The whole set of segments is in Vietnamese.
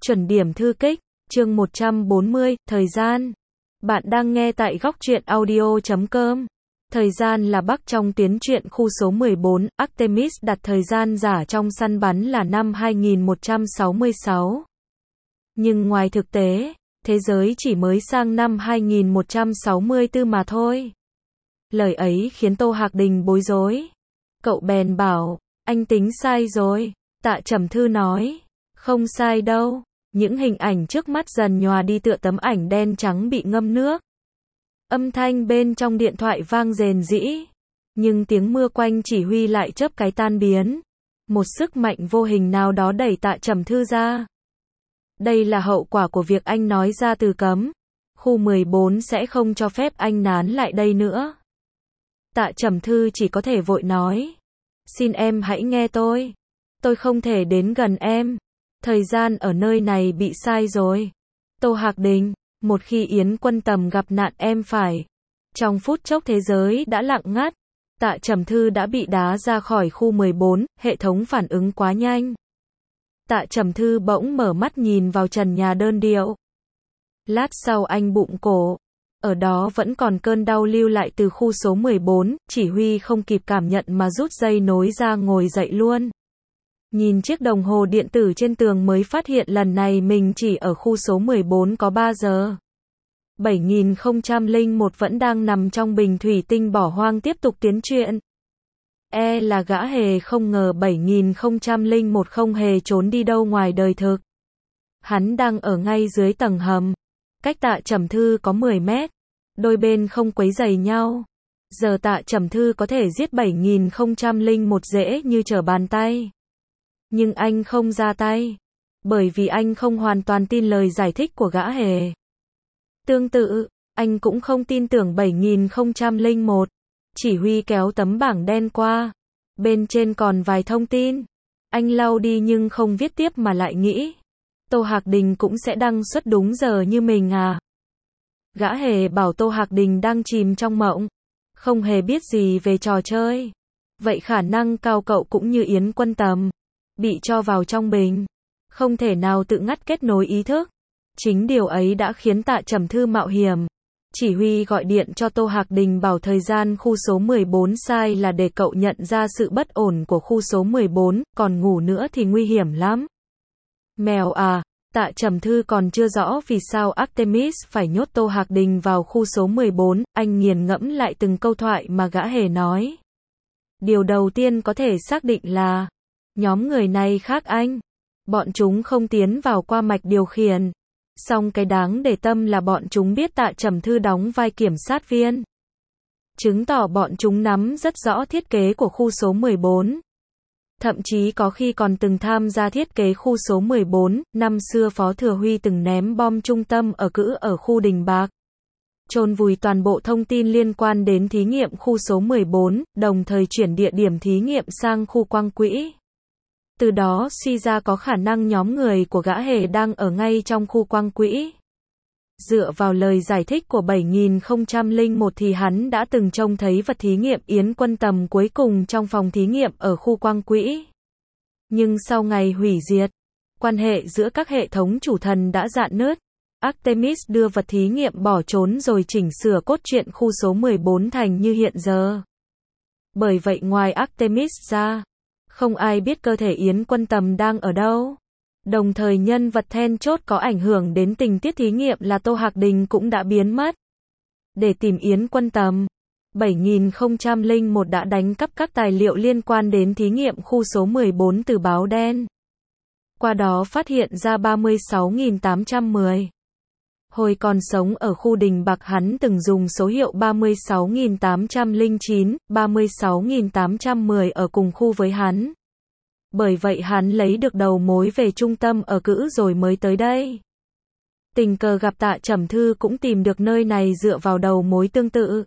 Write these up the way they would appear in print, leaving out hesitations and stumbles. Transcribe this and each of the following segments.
Chuẩn điểm thư kích, chương 140, thời gian. Bạn đang nghe tại góc truyện audio.com. Thời gian là Bắc trong tuyến truyện khu số 14, Artemis đặt thời gian giả trong săn bắn là năm 2166. Nhưng ngoài thực tế, thế giới chỉ mới sang năm 2164 mà thôi. Lời ấy khiến Tô Hạc Đình bối rối. Cậu bèn bảo, anh tính sai rồi. Tạ Trầm Thư nói, không sai đâu. Những hình ảnh trước mắt dần nhòa đi tựa tấm ảnh đen trắng bị ngâm nước. Âm thanh bên trong điện thoại vang rền rĩ. Nhưng tiếng mưa quanh chỉ huy lại chớp cái tan biến. Một sức mạnh vô hình nào đó đẩy Tạ Trầm Thư ra. Đây là hậu quả của việc anh nói ra từ cấm. Khu 14 sẽ không cho phép anh nán lại đây nữa. Tạ Trầm Thư chỉ có thể vội nói. Xin em hãy nghe tôi. Tôi không thể đến gần em. Thời gian ở nơi này bị sai rồi. Tô Hạc Đình, một khi Yến Quân Tầm gặp nạn em phải. Trong phút chốc thế giới đã lặng ngắt. Tạ Trầm Thư đã bị đá ra khỏi khu 14, hệ thống phản ứng quá nhanh. Tạ Trầm Thư bỗng mở mắt nhìn vào trần nhà đơn điệu. Lát sau anh bụng cổ. Ở đó vẫn còn cơn đau lưu lại từ khu số 14, chỉ huy không kịp cảm nhận mà rút dây nối ra ngồi dậy luôn. Nhìn chiếc đồng hồ điện tử trên tường mới phát hiện lần này mình chỉ ở khu số 14 có 3 giờ. 7001 vẫn đang nằm trong bình thủy tinh bỏ hoang tiếp tục tiến chuyện. Là gã hề không ngờ 7001 không hề trốn đi đâu ngoài đời thực. Hắn đang ở ngay dưới tầng hầm. Cách Tạ Trầm Thư có 10 mét. Đôi bên không quấy rầy nhau. Giờ Tạ Trầm Thư có thể giết 7001 dễ như trở bàn tay. Nhưng anh không ra tay. Bởi vì anh không hoàn toàn tin lời giải thích của gã hề. Tương tự, anh cũng không tin tưởng 7001. Chỉ huy kéo tấm bảng đen qua. Bên trên còn vài thông tin. Anh lau đi nhưng không viết tiếp mà lại nghĩ. Tô Hạc Đình cũng sẽ đăng xuất đúng giờ như mình à? Gã hề bảo Tô Hạc Đình đang chìm trong mộng. Không hề biết gì về trò chơi. Vậy khả năng cao cậu cũng như Yến Quân Tầm. Bị cho vào trong bình. Không thể nào tự ngắt kết nối ý thức. Chính điều ấy đã khiến Tạ Trầm Thư mạo hiểm. Chỉ huy gọi điện cho Tô Hạc Đình bảo thời gian khu số 14 sai là để cậu nhận ra sự bất ổn của khu số 14, còn ngủ nữa thì nguy hiểm lắm. Mèo à, Tạ Trầm Thư còn chưa rõ vì sao Artemis phải nhốt Tô Hạc Đình vào khu số 14, anh nghiền ngẫm lại từng câu thoại mà gã hề nói. Điều đầu tiên có thể xác định là nhóm người này khác anh. Bọn chúng không tiến vào qua mạch điều khiển. Song cái đáng để tâm là bọn chúng biết Tạ Trầm Thư đóng vai kiểm sát viên. Chứng tỏ bọn chúng nắm rất rõ thiết kế của khu số 14. Thậm chí có khi còn từng tham gia thiết kế khu số 14, năm xưa Phó Thừa Huy từng ném bom trung tâm ở khu Đình Bạc. Chôn vùi toàn bộ thông tin liên quan đến thí nghiệm khu số 14, đồng thời chuyển địa điểm thí nghiệm sang khu Quang Quỹ. Từ đó suy ra có khả năng nhóm người của gã hề đang ở ngay trong khu Quang Quỹ. Dựa vào lời giải thích của 7001 thì hắn đã từng trông thấy vật thí nghiệm Yến Quân Tầm cuối cùng trong phòng thí nghiệm ở khu Quang Quỹ. Nhưng sau ngày hủy diệt, quan hệ giữa các hệ thống chủ thần đã rạn nứt. Artemis đưa vật thí nghiệm bỏ trốn rồi chỉnh sửa cốt truyện khu số 14 thành như hiện giờ. Bởi vậy ngoài Artemis ra, không ai biết cơ thể Yến Quân Tầm đang ở đâu. Đồng thời nhân vật then chốt có ảnh hưởng đến tình tiết thí nghiệm là Tô Hạc Đình cũng đã biến mất. Để tìm Yến Quân Tầm, 7001 đã đánh cắp các tài liệu liên quan đến thí nghiệm khu số 14 từ báo đen. Qua đó phát hiện ra 36.810. Hồi còn sống ở khu Đình Bạc hắn từng dùng số hiệu 36.809, 36.810 ở cùng khu với hắn. Bởi vậy hắn lấy được đầu mối về trung tâm ở Cữ rồi mới tới đây. Tình cờ gặp Tạ Trầm Thư cũng tìm được nơi này dựa vào đầu mối tương tự.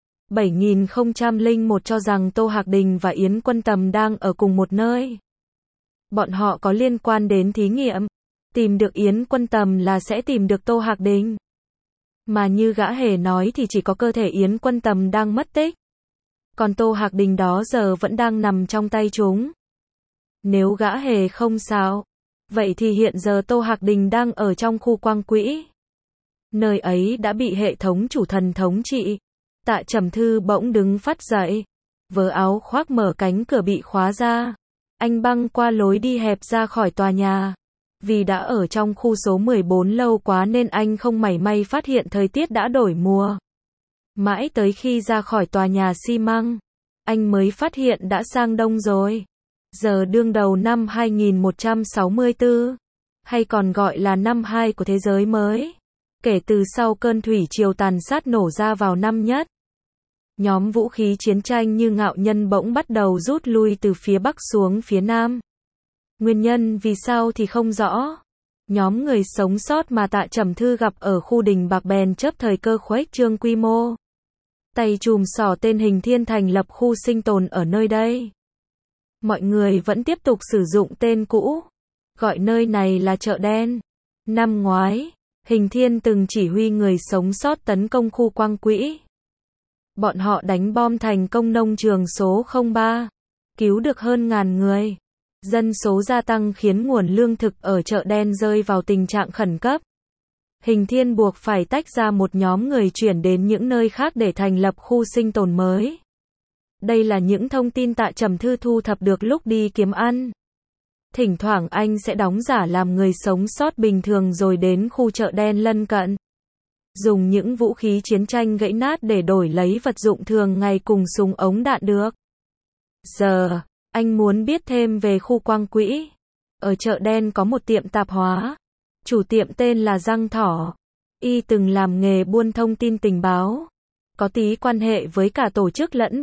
7001 cho rằng Tô Hạc Đình và Yến Quân Tầm đang ở cùng một nơi. Bọn họ có liên quan đến thí nghiệm. Tìm được Yến Quân Tầm là sẽ tìm được Tô Hạc Đình. Mà như gã hề nói thì chỉ có cơ thể Yến Quân Tầm đang mất tích. Còn Tô Hạc Đình đó giờ vẫn đang nằm trong tay chúng. Nếu gã hề không sao, Vậy thì hiện giờ Tô Hạc Đình đang ở trong khu quang quỹ. Nơi ấy đã bị hệ thống chủ thần thống trị. Tạ Trầm Thư bỗng đứng phắt dậy. Vớ áo khoác mở cánh cửa bị khóa ra. Anh băng qua lối đi hẹp ra khỏi tòa nhà. Vì đã ở trong khu số 14 lâu quá nên anh không mảy may phát hiện thời tiết đã đổi mùa. Mãi tới khi ra khỏi tòa nhà xi măng, anh mới phát hiện đã sang đông rồi. Giờ đương đầu năm 2164, hay còn gọi là năm 2 của thế giới mới. Kể từ sau cơn thủy triều tàn sát nổ ra vào năm nhất, nhóm vũ khí chiến tranh như ngạo nhân bỗng bắt đầu rút lui từ phía Bắc xuống phía Nam. Nguyên nhân vì sao thì không rõ. Nhóm người sống sót mà Tạ Trầm Thư gặp ở khu đình bạc bèn chớp thời cơ khuếch trương quy mô. Tay chùm xỏ tên Hình Thiên thành lập khu sinh tồn ở nơi đây. Mọi người vẫn tiếp tục sử dụng tên cũ, gọi nơi này là chợ đen. Năm ngoái, Hình Thiên từng chỉ huy người sống sót tấn công khu quang quỹ. Bọn họ đánh bom thành công nông trường số 03, cứu được hơn ngàn người. Dân số gia tăng khiến nguồn lương thực ở chợ đen rơi vào tình trạng khẩn cấp. Hình Thiên buộc phải tách ra một nhóm người chuyển đến những nơi khác để thành lập khu sinh tồn mới. Đây là những thông tin Tạ Trầm Thư thu thập được lúc đi kiếm ăn. Thỉnh thoảng anh sẽ đóng giả làm người sống sót bình thường rồi đến khu chợ đen lân cận. Dùng những vũ khí chiến tranh gãy nát để đổi lấy vật dụng thường ngày cùng súng ống đạn được. Giờ, anh muốn biết thêm về khu quang quỹ. Ở chợ đen có một tiệm tạp hóa. Chủ tiệm tên là Giang Thỏ. Y từng làm nghề buôn thông tin tình báo. Có tí quan hệ với cả tổ chức lẫn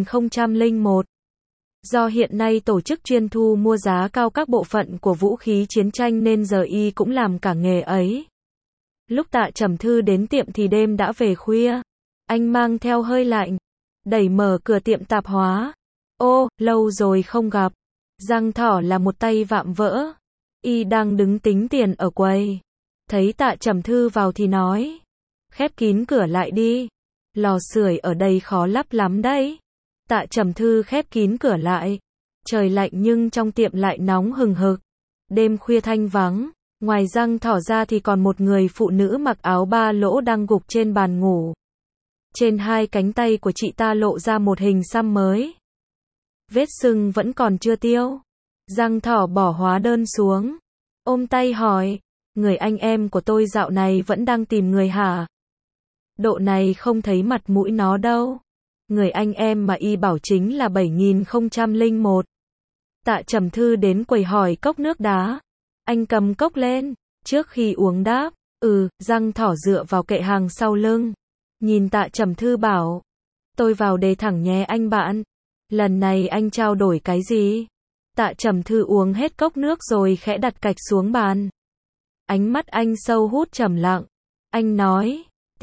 7001. Do hiện nay tổ chức chuyên thu mua giá cao các bộ phận của vũ khí chiến tranh nên giờ Y cũng làm cả nghề ấy. Lúc Tạ Trầm Thư đến tiệm thì đêm đã về khuya. Anh mang theo hơi lạnh. Đẩy mở cửa tiệm tạp hóa. Ô, lâu rồi không gặp. Giang Thỏ là một tay vạm vỡ. Y đang đứng tính tiền ở quầy. Thấy Tạ Trầm Thư vào thì nói. Khép kín cửa lại đi. Lò sưởi ở đây khó lắp lắm đấy. Tạ Trầm Thư khép kín cửa lại. Trời lạnh nhưng trong tiệm lại nóng hừng hực. Đêm khuya thanh vắng. Ngoài Giang Thỏ ra thì còn một người phụ nữ mặc áo ba lỗ đang gục trên bàn ngủ. Trên hai cánh tay của chị ta lộ ra một hình xăm mới. Vết sưng vẫn còn chưa tiêu. Giang Thỏ bỏ hóa đơn xuống. Ôm tay hỏi. Người anh em của tôi dạo này vẫn đang tìm người hả? Độ này không thấy mặt mũi nó đâu. Người anh em mà Y bảo chính là 7001. Tạ Trầm Thư đến quầy hỏi cốc nước đá. Anh cầm cốc lên. Trước khi uống đáp. Giang Thỏ dựa vào kệ hàng sau lưng. Nhìn Tạ Trầm Thư bảo. Tôi vào đề thẳng nhé anh bạn. Lần này anh trao đổi cái gì? Tạ Trầm Thư uống hết cốc nước rồi khẽ đặt cạch xuống bàn. Ánh mắt anh sâu hút trầm lặng. Anh nói.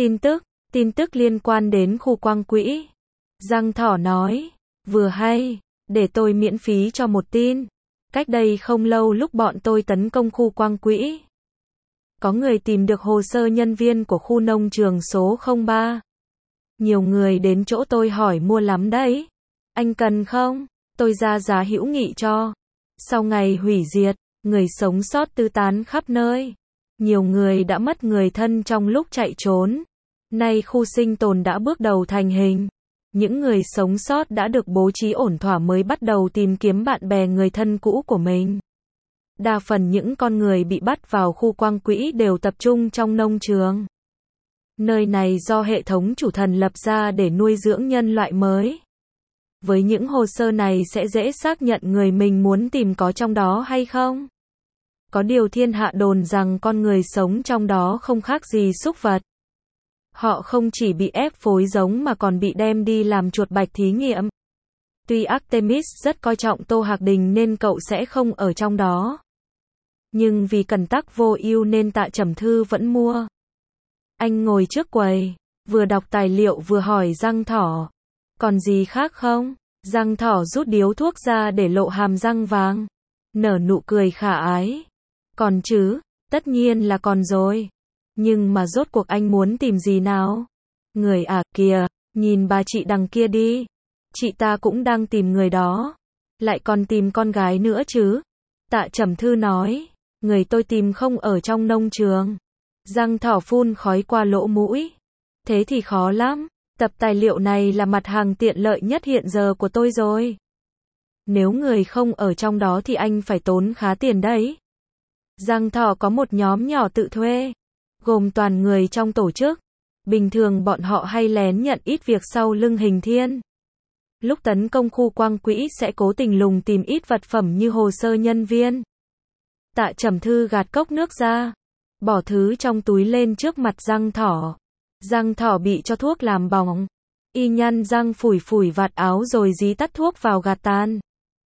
Tin tức liên quan đến khu quang quỹ. Giang Thỏ nói. Vừa hay. Để tôi miễn phí cho một tin. Cách đây không lâu lúc bọn tôi tấn công khu quang quỹ. Có người tìm được hồ sơ nhân viên của khu nông trường số 03. Nhiều người đến chỗ tôi hỏi mua lắm đấy. Anh cần không? Tôi ra giá hữu nghị cho. Sau ngày hủy diệt, người sống sót tứ tán khắp nơi. Nhiều người đã mất người thân trong lúc chạy trốn. Nay khu sinh tồn đã bước đầu thành hình. Những người sống sót đã được bố trí ổn thỏa mới bắt đầu tìm kiếm bạn bè người thân cũ của mình. Đa phần những con người bị bắt vào khu quang quỹ đều tập trung trong nông trường. Nơi này do hệ thống chủ thần lập ra để nuôi dưỡng nhân loại mới. Với những hồ sơ này sẽ dễ xác nhận người mình muốn tìm có trong đó hay không. Có điều thiên hạ đồn rằng con người sống trong đó không khác gì súc vật. Họ không chỉ bị ép phối giống mà còn bị đem đi làm chuột bạch thí nghiệm. Tuy Artemis rất coi trọng Tô Hạc Đình nên cậu sẽ không ở trong đó. Nhưng vì cần tắc vô ưu nên Tạ Trầm Thư vẫn mua. Anh ngồi trước quầy, vừa đọc tài liệu vừa hỏi Giang Thỏ. Còn gì khác không? Giang Thỏ rút điếu thuốc ra để lộ hàm răng vàng. Nở nụ cười khả ái. Còn chứ, tất nhiên là còn rồi. Nhưng mà rốt cuộc anh muốn tìm gì nào? Người à kìa, nhìn bà chị đằng kia đi. Chị ta cũng đang tìm người đó. Lại còn tìm con gái nữa chứ. Tạ Trầm Thư nói. Người tôi tìm không ở trong nông trường. Răng thỏ phun khói qua lỗ mũi. Thế thì khó lắm. Tập tài liệu này là mặt hàng tiện lợi nhất hiện giờ của tôi rồi. Nếu người không ở trong đó thì anh phải tốn khá tiền đấy. Răng thỏ có một nhóm nhỏ tự thuê, gồm toàn người trong tổ chức. Bình thường bọn họ hay lén nhận ít việc sau lưng Hình Thiên. Lúc tấn công khu quang quỹ sẽ cố tình lùng tìm ít vật phẩm như hồ sơ nhân viên. Tạ Trầm Thư gạt cốc nước ra, bỏ thứ trong túi lên trước mặt răng thỏ. Răng thỏ bị cho thuốc làm bỏng. Y nhăn răng phủi phủi vạt áo rồi dí tắt thuốc vào gạt tan.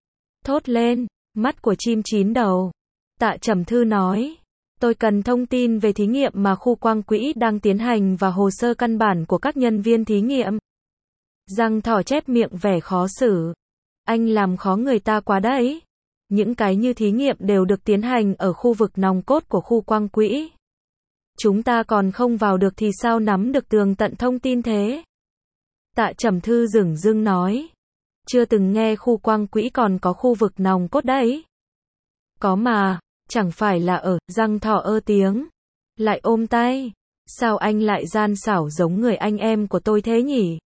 Thốt lên, mắt của chim chín đầu. Tạ Trầm Thư nói, tôi cần thông tin về thí nghiệm mà khu quang quỹ đang tiến hành và hồ sơ căn bản của các nhân viên thí nghiệm. Răng thỏ chép miệng vẻ khó xử. Anh làm khó người ta quá đấy. Những cái như thí nghiệm đều được tiến hành ở khu vực nòng cốt của khu quang quỹ. Chúng ta còn không vào được thì sao nắm được tường tận thông tin thế? Tạ Trầm Thư dửng dưng nói. Chưa từng nghe khu quang quỹ còn có khu vực nòng cốt đấy. Có mà, chẳng phải là ở, răng thỏ ơ tiếng. Lại ôm tay. Sao anh lại gian xảo giống người anh em của tôi thế nhỉ?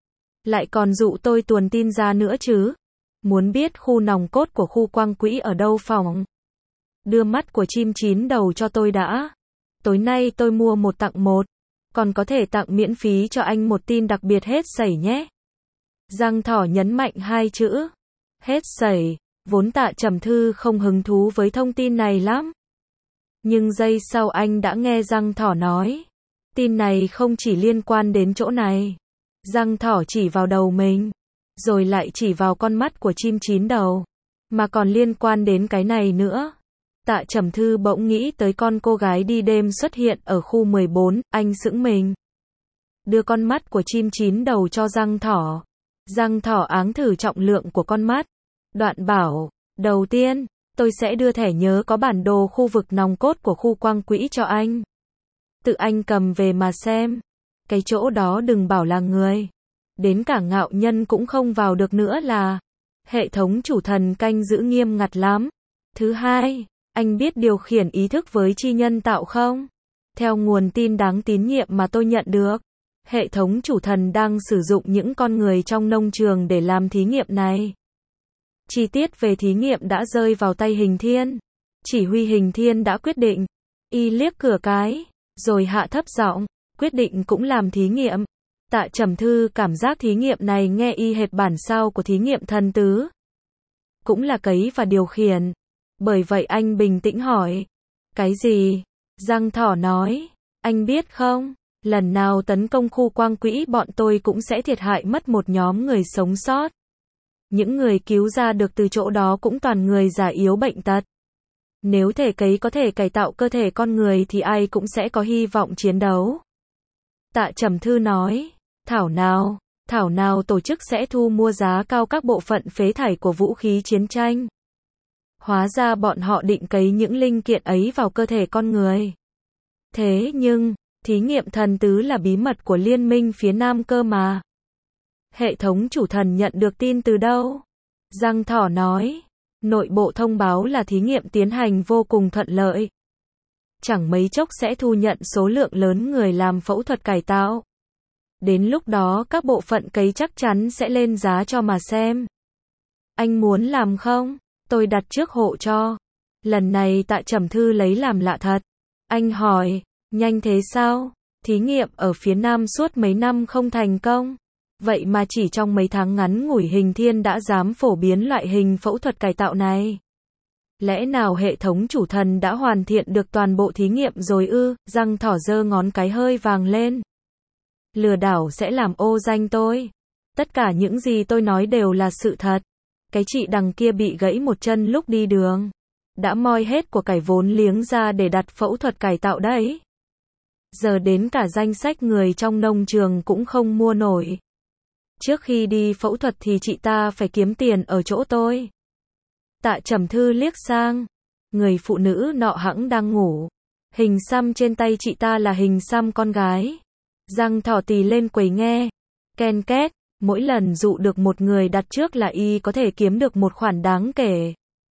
Lại còn dụ tôi tuồn tin ra nữa chứ? Muốn biết khu nòng cốt của khu quang quỹ ở đâu phòng? Đưa mắt của chim chín đầu cho tôi đã. Tối nay tôi mua một tặng một. Còn có thể tặng miễn phí cho anh một tin đặc biệt hết sảy nhé. Răng thỏ nhấn mạnh hai chữ. Hết sảy. Vốn Tạ Trầm Thư không hứng thú với thông tin này lắm. Nhưng giây sau anh đã nghe răng thỏ nói. Tin này không chỉ liên quan đến chỗ này. Răng thỏ chỉ vào đầu mình. Rồi lại chỉ vào con mắt của chim chín đầu. Mà còn liên quan đến cái này nữa. Tạ Trầm Thư bỗng nghĩ tới con cô gái đi đêm xuất hiện ở khu 14, anh sững mình. Đưa con mắt của chim chín đầu cho răng thỏ. Răng thỏ áng thử trọng lượng của con mắt. Đoạn bảo, đầu tiên, tôi sẽ đưa thẻ nhớ có bản đồ khu vực nòng cốt của khu quang quỹ cho anh. Tự anh cầm về mà xem. Cái chỗ đó đừng bảo là người. Đến cả ngạo nhân cũng không vào được nữa là. Hệ thống chủ thần canh giữ nghiêm ngặt lắm. Thứ hai, anh biết điều khiển ý thức với chi nhân tạo không? Theo nguồn tin đáng tín nhiệm mà tôi nhận được, hệ thống chủ thần đang sử dụng những con người trong nông trường để làm thí nghiệm này. Chi tiết về thí nghiệm đã rơi vào tay Hình Thiên. Chỉ huy Hình Thiên đã quyết định. Y liếc cửa cái, rồi hạ thấp giọng, quyết định cũng làm thí nghiệm. Tạ Trầm Thư cảm giác thí nghiệm này nghe y hệt bản sao của thí nghiệm thần tứ. Cũng là cấy và điều khiển. Bởi vậy anh bình tĩnh hỏi. Cái gì? Răng thỏ nói. Anh biết không? Lần nào tấn công khu quang quỹ bọn tôi cũng sẽ thiệt hại mất một nhóm người sống sót. Những người cứu ra được từ chỗ đó cũng toàn người già yếu bệnh tật. Nếu thể cấy có thể cải tạo cơ thể con người thì ai cũng sẽ có hy vọng chiến đấu. Tạ Trầm Thư nói. Thảo nào tổ chức sẽ thu mua giá cao các bộ phận phế thải của vũ khí chiến tranh. Hóa ra bọn họ định cấy những linh kiện ấy vào cơ thể con người. Thế nhưng, thí nghiệm thần tứ là bí mật của liên minh phía Nam cơ mà. Hệ thống chủ thần nhận được tin từ đâu? Răng thỏ nói. Nội bộ thông báo là thí nghiệm tiến hành vô cùng thuận lợi. Chẳng mấy chốc sẽ thu nhận số lượng lớn người làm phẫu thuật cải tạo. Đến lúc đó các bộ phận cấy chắc chắn sẽ lên giá cho mà xem. Anh muốn làm không? Tôi đặt trước hộ cho. Lần này Tạ Trầm Thư lấy làm lạ thật. Anh hỏi, nhanh thế sao? Thí nghiệm ở phía Nam suốt mấy năm không thành công. Vậy mà chỉ trong mấy tháng ngắn ngủi Hình Thiên đã dám phổ biến loại hình phẫu thuật cải tạo này. Lẽ nào hệ thống chủ thần đã hoàn thiện được toàn bộ thí nghiệm rồi ư? Răng thỏ giơ ngón cái hơi vàng lên. Lừa đảo sẽ làm ô danh tôi. Tất cả những gì tôi nói đều là sự thật. Cái chị đằng kia bị gãy một chân lúc đi đường. Đã moi hết của cải vốn liếng ra để đặt phẫu thuật cải tạo đấy. Giờ đến cả danh sách người trong nông trường cũng không mua nổi. Trước khi đi phẫu thuật thì chị ta phải kiếm tiền ở chỗ tôi. Tạ Trầm Thư liếc sang. Người phụ nữ nọ hẵng đang ngủ. Hình xăm trên tay chị ta là hình xăm con gái. Răng thỏ tì lên quầy nghe. Ken két. Mỗi lần dụ được một người đặt trước là y có thể kiếm được một khoản đáng kể.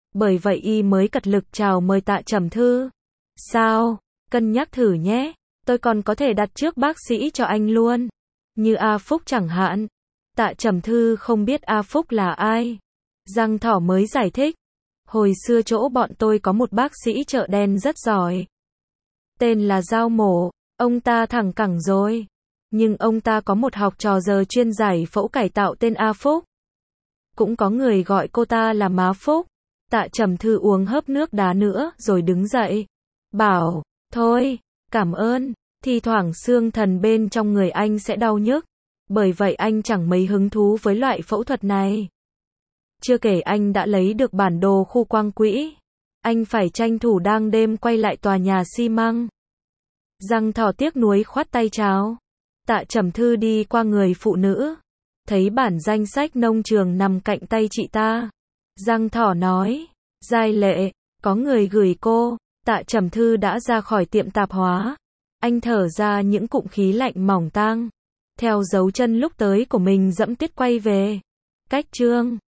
Bởi vậy y mới cật lực chào mời Tạ Trầm Thư. Sao? Cân nhắc thử nhé. Tôi còn có thể đặt trước bác sĩ cho anh luôn. Như A Phúc chẳng hạn. Tạ Trầm Thư không biết A Phúc là ai. Giang Thỏ mới giải thích. Hồi xưa chỗ bọn tôi có một bác sĩ chợ đen rất giỏi. Tên là Giao Mổ. Ông ta thẳng cẳng rồi. Nhưng ông ta có một học trò giờ chuyên giải phẫu cải tạo tên A Phúc. Cũng có người gọi cô ta là Má Phúc. Tạ Trầm Thư uống hớp nước đá nữa rồi đứng dậy. Bảo, thôi, cảm ơn. Thi thoảng xương thần bên trong người anh sẽ đau nhức. Bởi vậy anh chẳng mấy hứng thú với loại phẫu thuật này. Chưa kể anh đã lấy được bản đồ khu quang quỹ. Anh phải tranh thủ đang đêm quay lại tòa nhà xi măng. Giang Thỏ tiếc nuối khoát tay cháo. Tạ Trầm Thư đi qua người phụ nữ. Thấy bản danh sách nông trường nằm cạnh tay chị ta. Giang Thỏ nói. Giai Lệ, có người gửi cô. Tạ Trầm Thư đã ra khỏi tiệm tạp hóa. Anh thở ra những cụm khí lạnh mỏng tang. Theo dấu chân lúc tới của mình dẫm tuyết quay về. Cách chương